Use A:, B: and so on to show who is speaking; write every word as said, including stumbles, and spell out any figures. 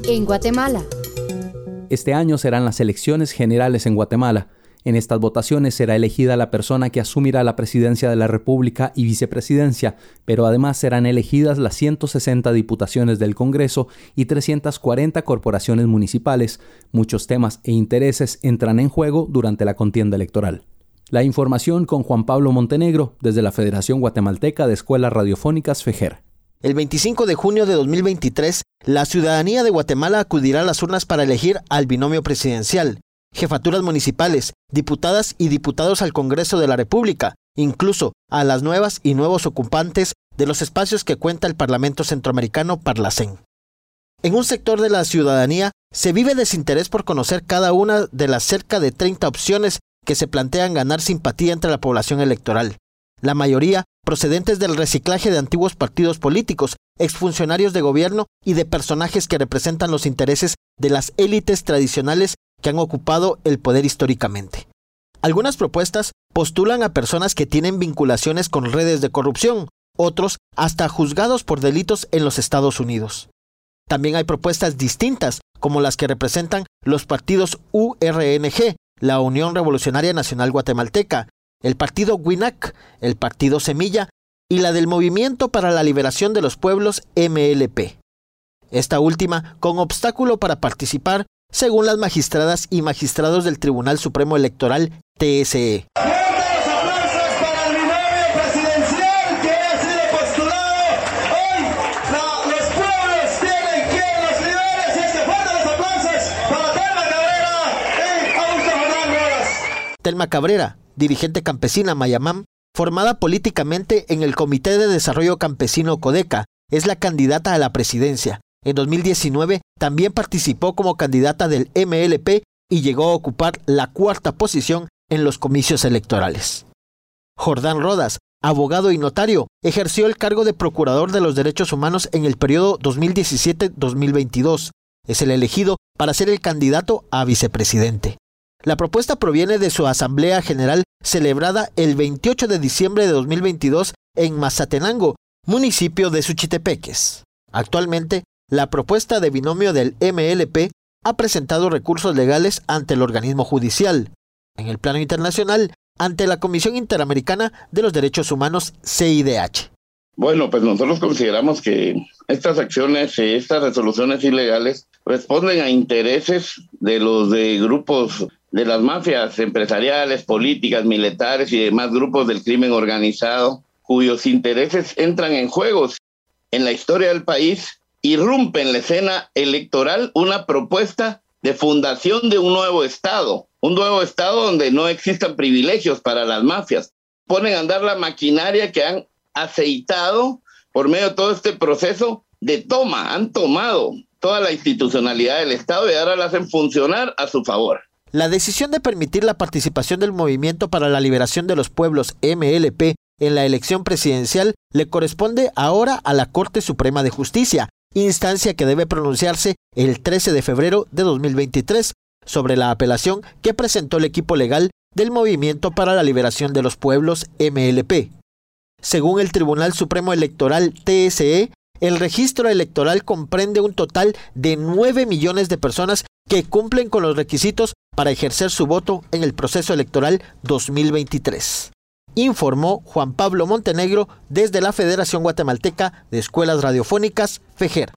A: en Guatemala.
B: Este año serán las elecciones generales en Guatemala. En estas votaciones será elegida la persona que asumirá la presidencia de la República y vicepresidencia, pero además serán elegidas las ciento sesenta diputaciones del Congreso y trescientas cuarenta corporaciones municipales. Muchos temas e intereses entran en juego durante la contienda electoral. La información con Juan Pablo Montenegro, desde la Federación Guatemalteca de Escuelas Radiofónicas FEJER.
C: El veinticinco de junio de dos mil veintitrés, la ciudadanía de Guatemala acudirá a las urnas para elegir al binomio presidencial, jefaturas municipales, diputadas y diputados al Congreso de la República, incluso a las nuevas y nuevos ocupantes de los espacios que cuenta el Parlamento Centroamericano Parlacén. En un sector de la ciudadanía se vive desinterés por conocer cada una de las cerca de treinta opciones que se plantean ganar simpatía entre la población electoral. La mayoría procedentes del reciclaje de antiguos partidos políticos, exfuncionarios de gobierno y de personajes que representan los intereses de las élites tradicionales que han ocupado el poder históricamente. Algunas propuestas postulan a personas que tienen vinculaciones con redes de corrupción, otros hasta juzgados por delitos en los Estados Unidos. También hay propuestas distintas, como las que representan los partidos U R N G, la Unión Revolucionaria Nacional Guatemalteca, el partido WINAC, el partido Semilla y la del Movimiento para la Liberación de los Pueblos M L P. Esta última con obstáculo para participar, según las magistradas y magistrados del Tribunal Supremo Electoral T S E. Telma Cabrera, dirigente campesina Mayamam, formada políticamente en el Comité de Desarrollo Campesino CODECA, es la candidata a la presidencia. En dos mil diecinueve también participó como candidata del M L P y llegó a ocupar la cuarta posición en los comicios electorales. Jordán Rodas, abogado y notario, ejerció el cargo de Procurador de los Derechos Humanos en el periodo dos mil diecisiete a dos mil veintidós. Es el elegido para ser el candidato a vicepresidente. La propuesta proviene de su Asamblea General celebrada el veintiocho de diciembre de dos mil veintidós en Mazatenango, municipio de Suchitepeques. Actualmente, la propuesta de binomio del M L P ha presentado recursos legales ante el organismo judicial. En el plano internacional, ante la Comisión Interamericana de los Derechos Humanos, C I D H.
D: Bueno, pues nosotros consideramos que estas acciones, estas resoluciones ilegales responden a intereses de los de grupos de las mafias empresariales, políticas, militares y demás grupos del crimen organizado, cuyos intereses entran en juego. En la historia del país irrumpe en la escena electoral una propuesta de fundación de un nuevo Estado, un nuevo Estado donde no existan privilegios para las mafias. Ponen a andar la maquinaria que han aceitado por medio de todo este proceso de toma, han tomado toda la institucionalidad del Estado y ahora la hacen funcionar a su favor.
C: La decisión de permitir la participación del Movimiento para la Liberación de los Pueblos M L P en la elección presidencial le corresponde ahora a la Corte Suprema de Justicia, instancia que debe pronunciarse el trece de febrero de dos mil veintitrés sobre la apelación que presentó el equipo legal del Movimiento para la Liberación de los Pueblos M L P. Según el Tribunal Supremo Electoral T S E, el registro electoral comprende un total de nueve millones de personas que cumplen con los requisitos para ejercer su voto en el proceso electoral dos mil veintitrés. Informó Juan Pablo Montenegro desde la Federación Guatemalteca de Escuelas Radiofónicas FEJER.